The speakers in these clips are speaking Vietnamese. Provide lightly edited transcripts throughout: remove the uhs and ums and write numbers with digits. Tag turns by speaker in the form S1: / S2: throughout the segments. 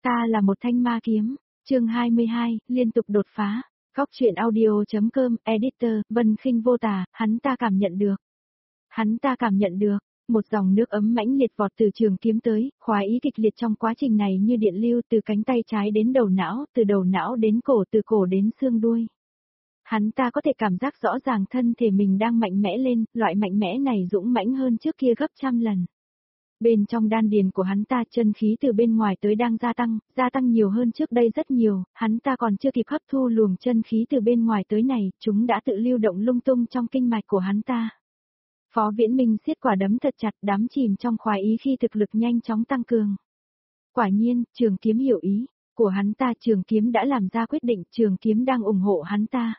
S1: Ta là một thanh ma kiếm. Chương 22, liên tục đột phá. Góc truyện audio.com, editor, Vân Khinh Vô Tà, hắn ta cảm nhận được. Hắn ta cảm nhận được, một dòng nước ấm mãnh liệt vọt từ trường kiếm tới, khoái ý kịch liệt trong quá trình này như điện lưu từ cánh tay trái đến đầu não, từ đầu não đến cổ, từ cổ đến xương đuôi. Hắn ta có thể cảm giác rõ ràng thân thể mình đang mạnh mẽ lên, loại mạnh mẽ này dũng mãnh hơn trước kia gấp trăm lần. Bên trong đan điền của hắn ta chân khí từ bên ngoài tới đang gia tăng nhiều hơn trước đây rất nhiều, hắn ta còn chưa kịp hấp thu luồng chân khí từ bên ngoài tới này, chúng đã tự lưu động lung tung trong kinh mạch của hắn ta. Phó Viễn Minh siết quả đấm thật chặt, đắm chìm trong khoái ý khi thực lực nhanh chóng tăng cường. Quả nhiên, Trường Kiếm hiểu ý của hắn ta, Trường Kiếm đã làm ra quyết định, Trường Kiếm đang ủng hộ hắn ta.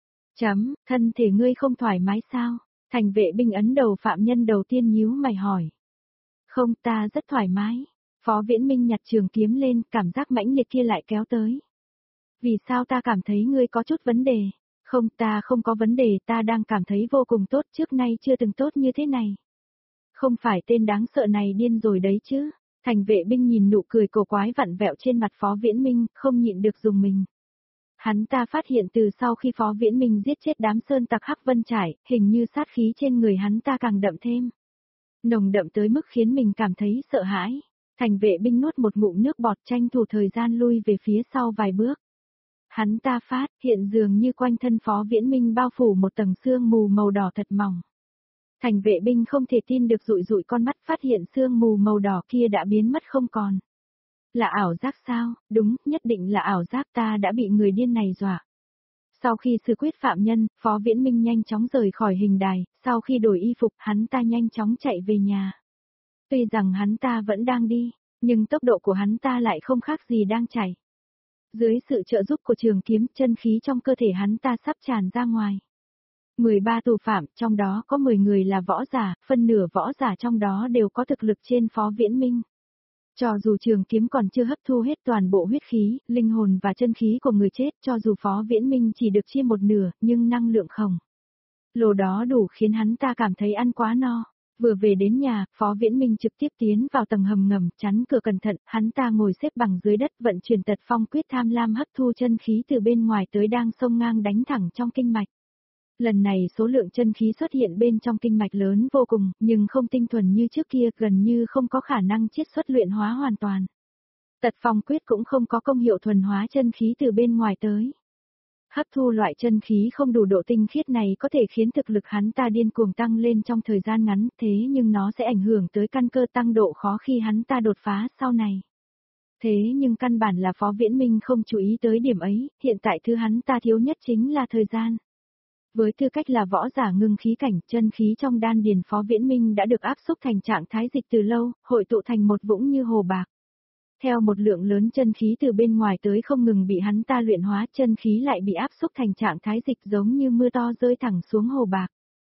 S1: Thân thể ngươi không thoải mái sao? Thành vệ binh ấn đầu phạm nhân đầu tiên nhíu mày hỏi. Không, ta rất thoải mái. Phó Viễn Minh nhặt trường kiếm lên, cảm giác mãnh liệt kia lại kéo tới. Vì sao ta cảm thấy ngươi có chút vấn đề? Không, ta không có vấn đề, ta đang cảm thấy vô cùng tốt, trước nay chưa từng tốt như thế này. Không phải tên đáng sợ này điên rồi đấy chứ? Thành vệ binh nhìn nụ cười cổ quái vặn vẹo trên mặt Phó Viễn Minh, không nhịn được dùng mình. Hắn ta phát hiện từ sau khi Phó Viễn Minh giết chết đám sơn tặc Hắc Vân Trải, hình như sát khí trên người hắn ta càng đậm thêm. Nồng đậm tới mức khiến mình cảm thấy sợ hãi. Thành vệ binh nuốt một ngụm nước bọt, tranh thủ thời gian lui về phía sau vài bước. Hắn ta hiện dường như quanh thân Phó Viễn Minh bao phủ một tầng sương mù màu đỏ thật mỏng. Thành vệ binh không thể tin được, dụi dụi con mắt, phát hiện sương mù màu đỏ kia đã biến mất không còn. Là ảo giác sao? Đúng, nhất định là ảo giác, ta đã bị người điên này dọa. Sau khi xử quyết phạm nhân, Phó Viễn Minh nhanh chóng rời khỏi hình đài, sau khi đổi y phục, hắn ta nhanh chóng chạy về nhà. Tuy rằng hắn ta vẫn đang đi, nhưng tốc độ của hắn ta lại không khác gì đang chạy. Dưới sự trợ giúp của trường kiếm, chân khí trong cơ thể hắn ta sắp tràn ra ngoài. 13 tù phạm, trong đó có 10 người là võ giả, phân nửa võ giả trong đó đều có thực lực trên Phó Viễn Minh. Cho dù trường kiếm còn chưa hấp thu hết toàn bộ huyết khí, linh hồn và chân khí của người chết, cho dù Phó Viễn Minh chỉ được chia một nửa, nhưng năng lượng khổng lồ đó đủ khiến hắn ta cảm thấy ăn quá no. Vừa về đến nhà, Phó Viễn Minh trực tiếp tiến vào tầng hầm ngầm, chắn cửa cẩn thận, hắn ta ngồi xếp bằng dưới đất, vận chuyển Tật Phong Quyết, tham lam hấp thu chân khí từ bên ngoài tới đang xông ngang đánh thẳng trong kinh mạch. Lần này số lượng chân khí xuất hiện bên trong kinh mạch lớn vô cùng, nhưng không tinh thuần như trước kia, gần như không có khả năng chiết xuất luyện hóa hoàn toàn. Tật Phong Quyết cũng không có công hiệu thuần hóa chân khí từ bên ngoài tới. Hấp thu loại chân khí không đủ độ tinh khiết này có thể khiến thực lực hắn ta điên cuồng tăng lên trong thời gian ngắn, thế nhưng nó sẽ ảnh hưởng tới căn cơ, tăng độ khó khi hắn ta đột phá sau này. Thế nhưng căn bản là Phó Viễn Minh không chú ý tới điểm ấy, hiện tại thứ hắn ta thiếu nhất chính là thời gian. Với tư cách là võ giả ngưng khí cảnh, chân khí trong đan điền Phó Viễn Minh đã được áp xúc thành trạng thái dịch từ lâu, hội tụ thành một vũng như hồ bạc. Theo một lượng lớn chân khí từ bên ngoài tới không ngừng bị hắn ta luyện hóa, chân khí lại bị áp xúc thành trạng thái dịch giống như mưa to rơi thẳng xuống hồ bạc.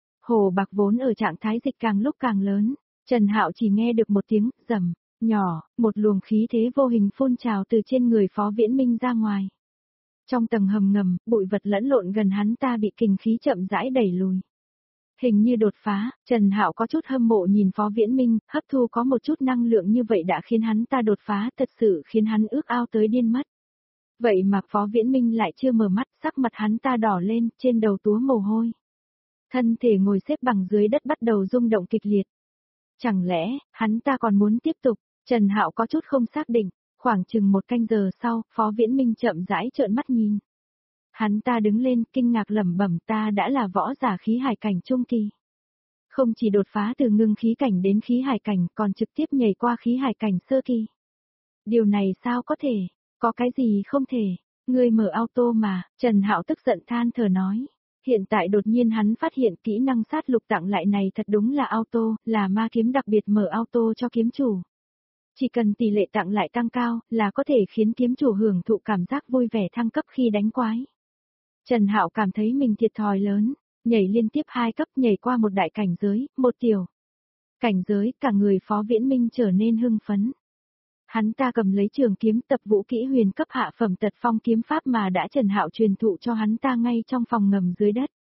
S1: Hồ bạc vốn ở trạng thái dịch càng lúc càng lớn, Trần Hạo chỉ nghe được một tiếng rầm nhỏ, một luồng khí thế vô hình phun trào từ trên người Phó Viễn Minh ra ngoài. Trong tầng hầm ngầm, bụi vật lẫn lộn gần hắn ta bị kình khí chậm rãi đẩy lùi. Hình như đột phá, Trần Hạo có chút hâm mộ nhìn Phó Viễn Minh, hấp thu có một chút năng lượng như vậy đã khiến hắn ta đột phá, thật sự khiến hắn ước ao tới điên mất. Vậy mà Phó Viễn Minh lại chưa mở mắt, sắc mặt hắn ta đỏ lên, trên đầu túa mồ hôi. Thân thể ngồi xếp bằng dưới đất bắt đầu rung động kịch liệt. Chẳng lẽ, hắn ta còn muốn tiếp tục? Trần Hạo có chút không xác định. Khoảng chừng một canh giờ sau, Phó Viễn Minh chậm rãi trợn mắt nhìn. Hắn ta đứng lên, kinh ngạc lẩm bẩm, ta đã là võ giả khí hải cảnh trung kỳ. Không chỉ đột phá từ ngưng khí cảnh đến khí hải cảnh, còn trực tiếp nhảy qua khí hải cảnh sơ kỳ. Điều này sao có thể? Có cái gì không thể? Ngươi mở auto mà, Trần Hạo tức giận than thở nói. Hiện tại đột nhiên hắn phát hiện kỹ năng sát lục tặng lại này thật đúng là auto, là ma kiếm đặc biệt mở auto cho kiếm chủ. Chỉ cần tỷ lệ tặng lại tăng cao, là có thể khiến kiếm chủ hưởng thụ cảm giác vui vẻ thăng cấp khi đánh quái. Trần Hạo cảm thấy mình thiệt thòi lớn, nhảy liên tiếp 2 cấp, nhảy qua một đại cảnh giới, một tiểu cảnh giới, cả người Phó Viễn Minh trở nên hưng phấn. Hắn ta cầm lấy trường kiếm, tập vũ kỹ huyền cấp hạ phẩm Tật Phong kiếm pháp mà đã Trần Hạo truyền thụ cho hắn ta ngay trong phòng ngầm dưới đất.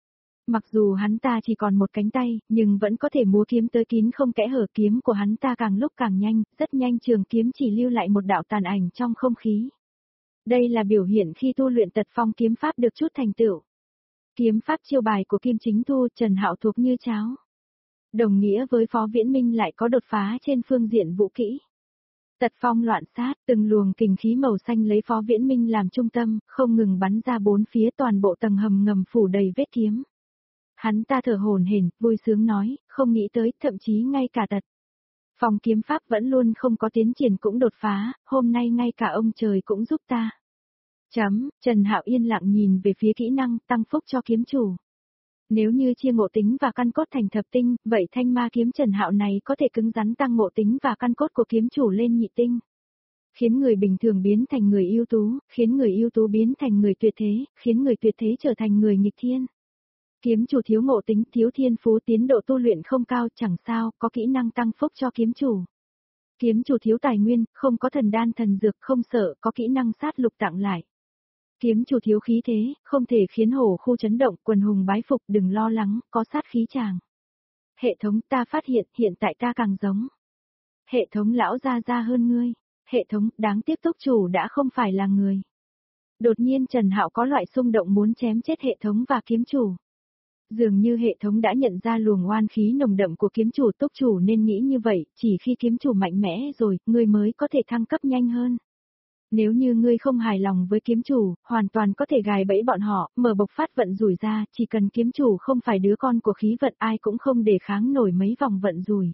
S1: Mặc dù hắn ta chỉ còn một cánh tay, nhưng vẫn có thể múa kiếm tới kín không kẽ hở, kiếm của hắn ta càng lúc càng nhanh, rất nhanh trường kiếm chỉ lưu lại một đạo tàn ảnh trong không khí. Đây là biểu hiện khi tu luyện tật phong kiếm pháp được chút thành tựu. Kiếm pháp chiêu bài của Kim Chính Thu, Trần Hạo thuộc như cháo. Đồng nghĩa với Phó Viễn Minh lại có đột phá trên phương diện vũ kỹ. Tật phong loạn sát, từng luồng kình khí màu xanh lấy Phó Viễn Minh làm trung tâm, không ngừng bắn ra bốn phía, toàn bộ tầng hầm ngầm phủ đầy vết kiếm. Hắn ta thở hổn hển, vui sướng nói, không nghĩ tới, thậm chí ngay cả tật phong kiếm pháp vẫn luôn không có tiến triển cũng đột phá, hôm nay ngay cả ông trời cũng giúp ta. Trần Hạo yên lặng nhìn về phía kỹ năng tăng phúc cho kiếm chủ. Nếu như chia ngộ tính và căn cốt thành thập tinh, vậy thanh ma kiếm Trần Hạo này có thể cứng rắn tăng ngộ tính và căn cốt của kiếm chủ lên nhị tinh. Khiến người bình thường biến thành người ưu tú, khiến người ưu tú biến thành người tuyệt thế, khiến người tuyệt thế trở thành người nghịch thiên. Kiếm chủ thiếu ngộ tính, thiếu thiên phú, tiến độ tu luyện không cao, chẳng sao, có kỹ năng tăng phúc cho kiếm chủ. Kiếm chủ thiếu tài nguyên, không có thần đan thần dược, không sợ, có kỹ năng sát lục tặng lại. Kiếm chủ thiếu khí thế, không thể khiến hổ khu chấn động, quần hùng bái phục, đừng lo lắng, có sát khí chàng. Hệ thống, ta phát hiện tại ta càng giống. Hệ thống, lão ra hơn ngươi. Hệ thống, đáng tiếc túc chủ đã không phải là người. Đột nhiên Trần Hạo có loại xung động muốn chém chết hệ thống và kiếm chủ. Dường như hệ thống đã nhận ra luồng oan khí nồng đậm của kiếm chủ, túc chủ nên nghĩ như vậy, chỉ khi kiếm chủ mạnh mẽ rồi, ngươi mới có thể thăng cấp nhanh hơn. Nếu như ngươi không hài lòng với kiếm chủ, hoàn toàn có thể gài bẫy bọn họ, mở bộc phát vận rủi ra, chỉ cần kiếm chủ không phải đứa con của khí vận, ai cũng không để kháng nổi mấy vòng vận rủi.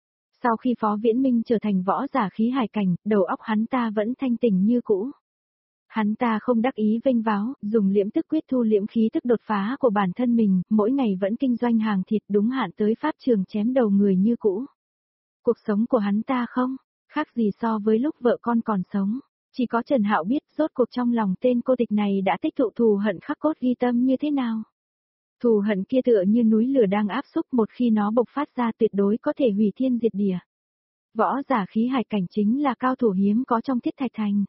S1: Sau khi Phó Viễn Minh trở thành võ giả khí hải cảnh, đầu óc hắn ta vẫn thanh tỉnh như cũ. Hắn ta không đắc ý vênh váo, dùng liễm tức quyết thu liễm khí tức đột phá của bản thân mình, mỗi ngày vẫn kinh doanh hàng thịt đúng hạn tới pháp trường chém đầu người như cũ. Cuộc sống của hắn ta không khác gì so với lúc vợ con còn sống. Chỉ có Trần Hạo biết rốt cuộc trong lòng tên cô tịch này đã tích tụ thù hận khắc cốt ghi tâm như thế nào. Thù hận kia tựa như núi lửa đang áp xúc, một khi nó bộc phát ra tuyệt đối có thể hủy thiên diệt địa. Võ giả khí hải cảnh chính là cao thủ hiếm có trong Thiết Thạch Thành.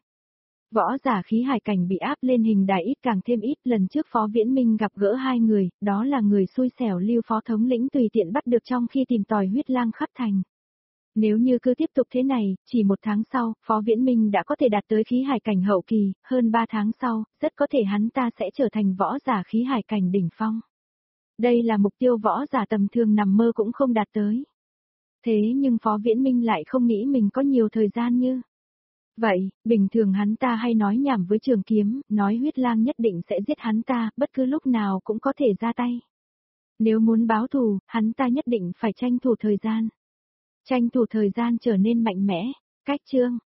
S1: Võ giả khí hải cảnh bị áp lên hình đài ít càng thêm ít, lần trước Phó Viễn Minh gặp gỡ hai người, đó là người xui xẻo Lưu Phó thống lĩnh tùy tiện bắt được trong khi tìm tòi huyết lang khắp thành. Nếu như cứ tiếp tục thế này, chỉ 1 tháng sau, Phó Viễn Minh đã có thể đạt tới khí hải cảnh hậu kỳ, hơn 3 tháng sau, rất có thể hắn ta sẽ trở thành võ giả khí hải cảnh đỉnh phong. Đây là mục tiêu võ giả tầm thường nằm mơ cũng không đạt tới. Thế nhưng Phó Viễn Minh lại không nghĩ mình có nhiều thời gian như vậy, bình thường hắn ta hay nói nhảm với Trường Kiếm, nói huyết lang nhất định sẽ giết hắn ta, bất cứ lúc nào cũng có thể ra tay. Nếu muốn báo thù, hắn ta nhất định phải tranh thủ thời gian. Tranh thủ thời gian trở nên mạnh mẽ. Cách chương